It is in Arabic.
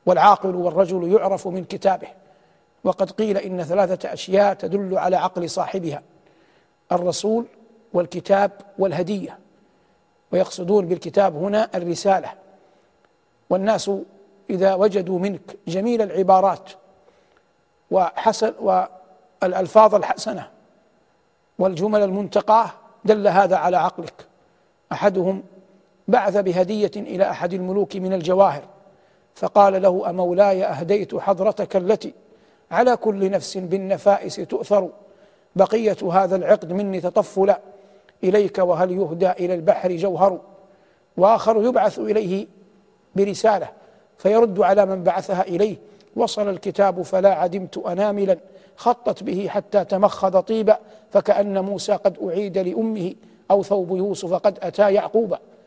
والعاقل والرجل يعرف من كتابه. وقد قيل إن 3 أشياء تدل على عقل صاحبها: الرسول والكتاب والهدية. ويقصدون بالكتاب هنا الرسالة. والناس إذا وجدوا منك جميل العبارات وحسن والألفاظ الحسنة والجمل المنتقاة دل هذا على عقلك. أحدهم بعث بهدية إلى أحد الملوك من الجواهر، فقال له: أمولاي أهديت حضرتك التي على كل نفس بالنفائس تؤثر، بقية هذا العقد مني تطفلا إليك، وهل يهدى إلى البحر جوهر. وآخر يبعث إليه برسالة فيرد على من بعثها إليه: وصل الكتاب فلا عدمت أناملا خطت به حتى تمخض طيبا، فكأن موسى قد أعيد لأمه، أو ثوب يوسف قد أتى يعقوبا.